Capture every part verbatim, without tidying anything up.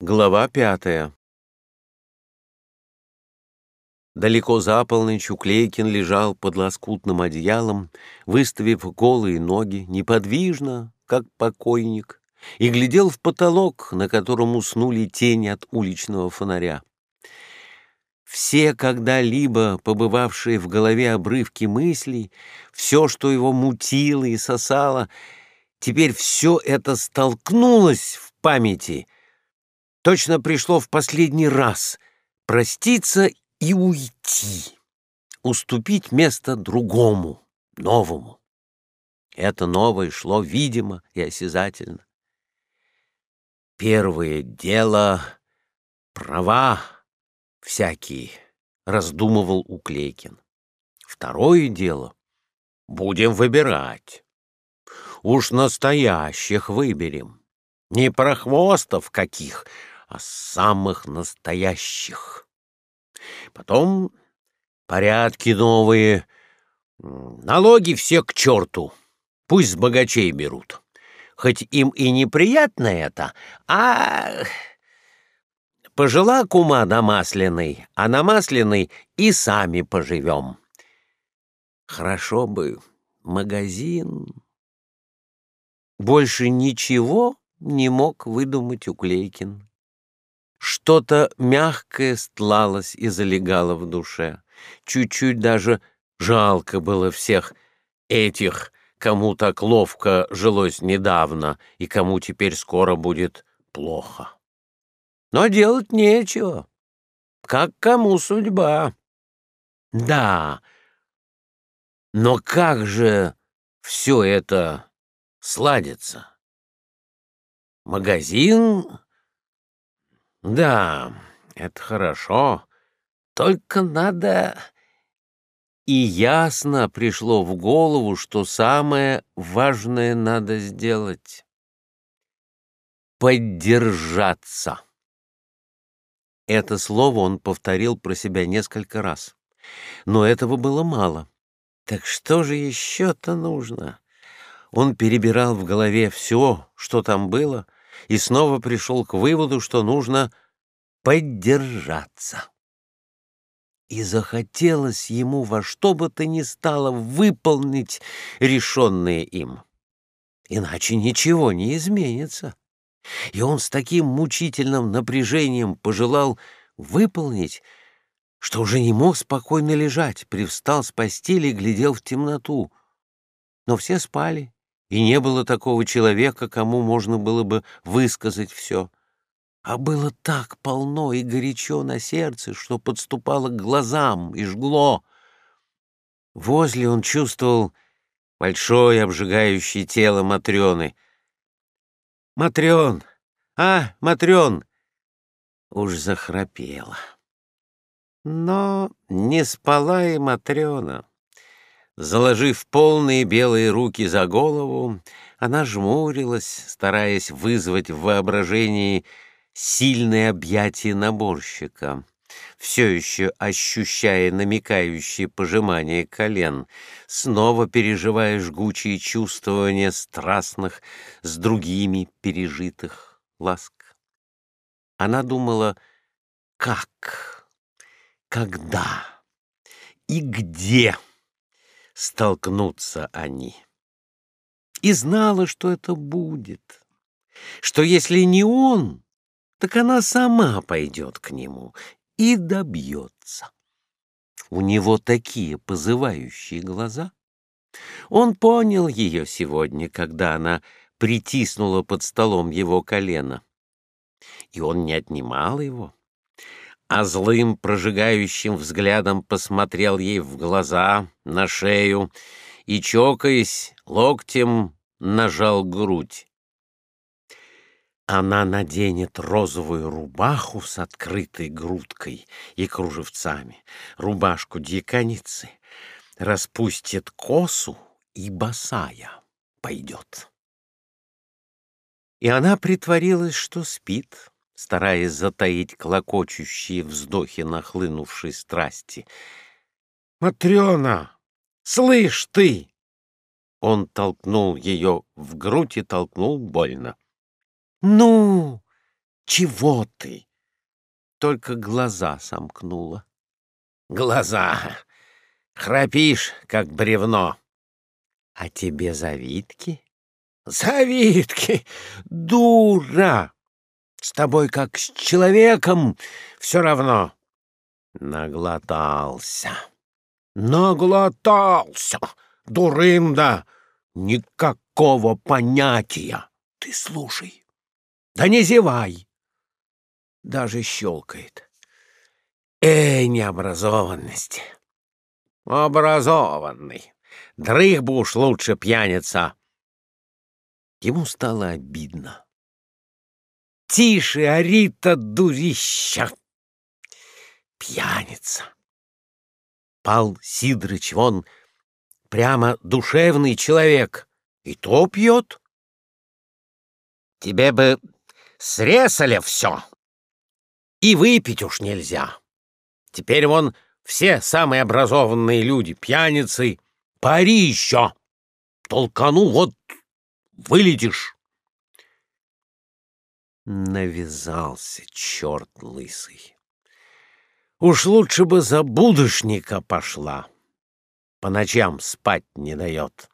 Глава пятая. Далеко за полночь Уклейкин лежал под лоскутным одеялом, выставив голые ноги, неподвижно, как покойник, и глядел в потолок, на котором уснули тени от уличного фонаря. Все когда-либо побывавшие в голове обрывки мыслей, все, что его мутило и сосало, теперь все это столкнулось в памяти. Точно пришло в последний раз проститься и уйти, уступить место другому, новому. Это новое шло видимо и осязательно. Первое дело — права всякие, раздумывал Уклейкин. Второе дело — будем выбирать. Уж настоящих выберем. Не прохвостов каких, а самых настоящих. Потом порядки новые, налоги все к черту, пусть с богачей берут. Хоть им и неприятно это, а пожила кума на Масляной, а на Масляной и сами поживем. Хорошо бы магазин. Больше ничего не мог выдумать Уклейкин. Что-то мягкое стлалось и залегало в душе. Чуть-чуть даже жалко было всех этих, кому так ловко жилось недавно и кому теперь скоро будет плохо. Но делать нечего. Как кому судьба. Да, но как же все это сладится? Магазин... Да, это хорошо, только надо... И ясно пришло в голову, что самое важное надо сделать — поддержаться. Это слово он повторил про себя несколько раз, но этого было мало. Так что же еще-то нужно? Он перебирал в голове все, что там было, и снова пришел к выводу, что нужно поддержаться. И захотелось ему во что бы то ни стало выполнить решенное им. Иначе ничего не изменится. И он с таким мучительным напряжением пожелал выполнить, что уже не мог спокойно лежать, привстал с постели и глядел в темноту. Но все спали. И не было такого человека, кому можно было бы высказать все. А было так полно и горячо на сердце, что подступало к глазам и жгло. Возле он чувствовал большое обжигающее тело Матрёны. «Матрён! А, Матрён!» Уж захрапела. Но не спала и Матрёна. Заложив полные белые руки за голову, она жмурилась, стараясь вызвать в воображении сильное объятие наборщика, все еще ощущая намекающее пожимание колен, снова переживая жгучие чувствования страстных с другими пережитых ласк. Она думала, как, когда и где столкнутся они. И знала, что это будет, что если не он, так она сама пойдет к нему и добьется. У него такие позывающие глаза. Он понял ее сегодня, когда она притиснула под столом его колено. И он не отнимал его, а злым прожигающим взглядом посмотрел ей в глаза, на шею и, чокаясь, локтем нажал грудь. Она наденет розовую рубаху с открытой грудкой и кружевцами, рубашку дьяконицы, распустит косу и босая пойдет. И она притворилась, что спит, стараясь затаить клокочущие вздохи нахлынувшей страсти. «Матрёна, слышь ты!» Он толкнул ее в грудь и толкнул больно. «Ну, Чего ты? Только глаза сомкнула. Глаза. Храпишь, как бревно. А тебе завидки? Завидки! Дура! С тобой, как с человеком, все равно. Наглотался. Наглотался! Дурында! Никакого понятия! Ты слушай. Да не зевай! Даже щелкает. Эй, необразованность! Образованный! Дрых бы уж лучше, пьяница! Ему стало обидно. Тише, Арита, дурища! Пьяница! Пал Сидорыч, вон прямо душевный человек, и то пьет. Тебе бы срезали все, и выпить уж нельзя. Теперь вон все самые образованные люди пьяницы. Пари еще! Толкану, вот вылетишь. Навязался черт лысый. Уж лучше бы за будущника пошла. По ночам спать не дает.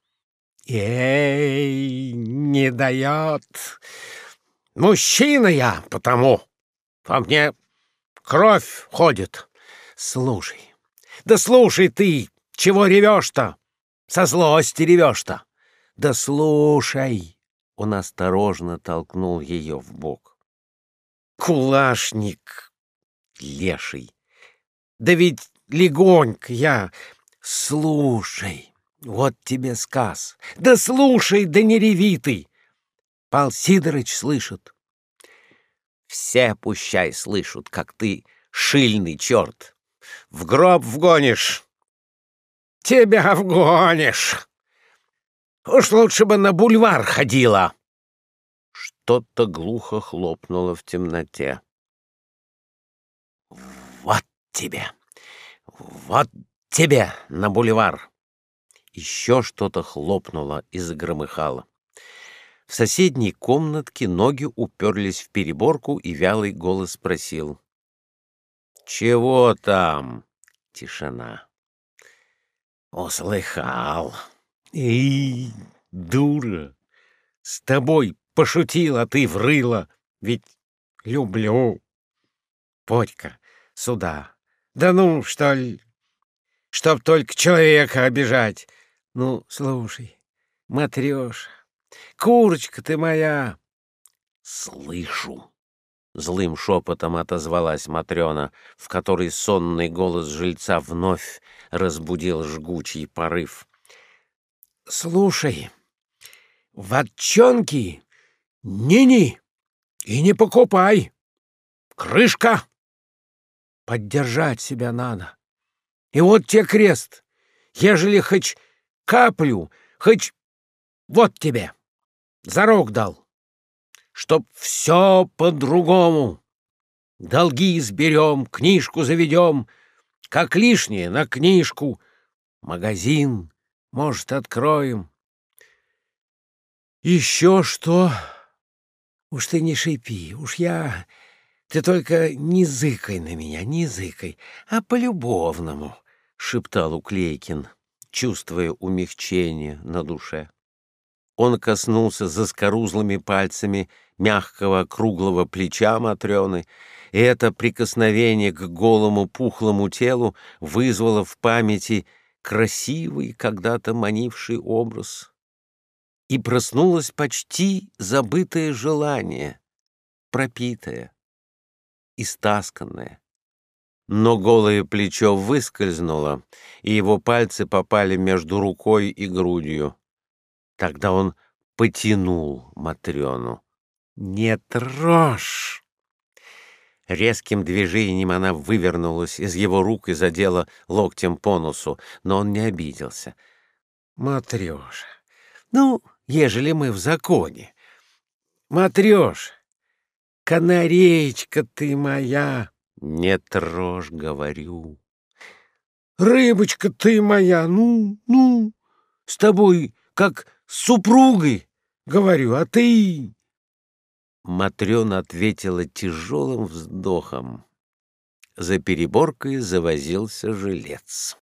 Эй, не дает. Мужчина я потому. Во мне кровь ходит. Слушай, да слушай ты, чего ревешь-то? Со злости ревешь-то. Да слушай. Он осторожно толкнул ее в бок. Кулашник леший. Да ведь легонько я. Слушай, вот тебе сказ. Да слушай, да не реви ты. Пал Сидорыч слышит. Все пущай слышат, как ты шильный черт. В гроб вгонишь. Тебя вгонишь. Уж лучше бы на бульвар ходила. Что-то глухо хлопнуло в темноте. Вот тебе, вот тебе на бульвар. Еще что-то хлопнуло и загромыхало. В соседней комнатке ноги уперлись в переборку, и вялый голос спросил: «Чего там?» Тишина. Услыхал. Эй, дура, с тобой пошутил, а ты врыла. Ведь люблю. Подька, сюда. Да ну, что ли, чтоб только человека обижать. Ну, слушай, Матрёша, курочка ты моя. Слышу. Злым шепотом отозвалась Матрёна, в которой сонный голос жильца вновь разбудил жгучий порыв. Слушай, ватчонки ни-ни и не покупай. Крышка. Поддержать себя надо. И вот тебе крест. Ежели хоть каплю, хоть вот тебе, зарок дал, чтоб все по-другому. Долги изберем, книжку заведем, как лишнее на книжку. Магазин, может, откроем. Еще что? Уж ты не шипи, уж я... Ты только не зыкай на меня, не зыкай, а по-любовному, — шептал Уклейкин, чувствуя умягчение на душе. Он коснулся заскорузлыми пальцами мягкого круглого плеча Матрёны, и это прикосновение к голому пухлому телу вызвало в памяти красивый, когда-то манивший образ. И проснулось почти забытое желание, пропитое, истасканное. Но голое плечо выскользнуло, и его пальцы попали между рукой и грудью. Тогда он потянул Матрёну. «Не трожь!» Резким движением она вывернулась из его рук и задела локтем по носу, но он не обиделся. «Матрёша, ну, ежели мы в законе. Матрёш, канареечка ты моя!» «Не трожь, говорю!» «Рыбочка ты моя, ну, ну, с тобой как с супругой, говорю, а ты...» Матрена ответила тяжелым вздохом. За переборкой завозился жилец.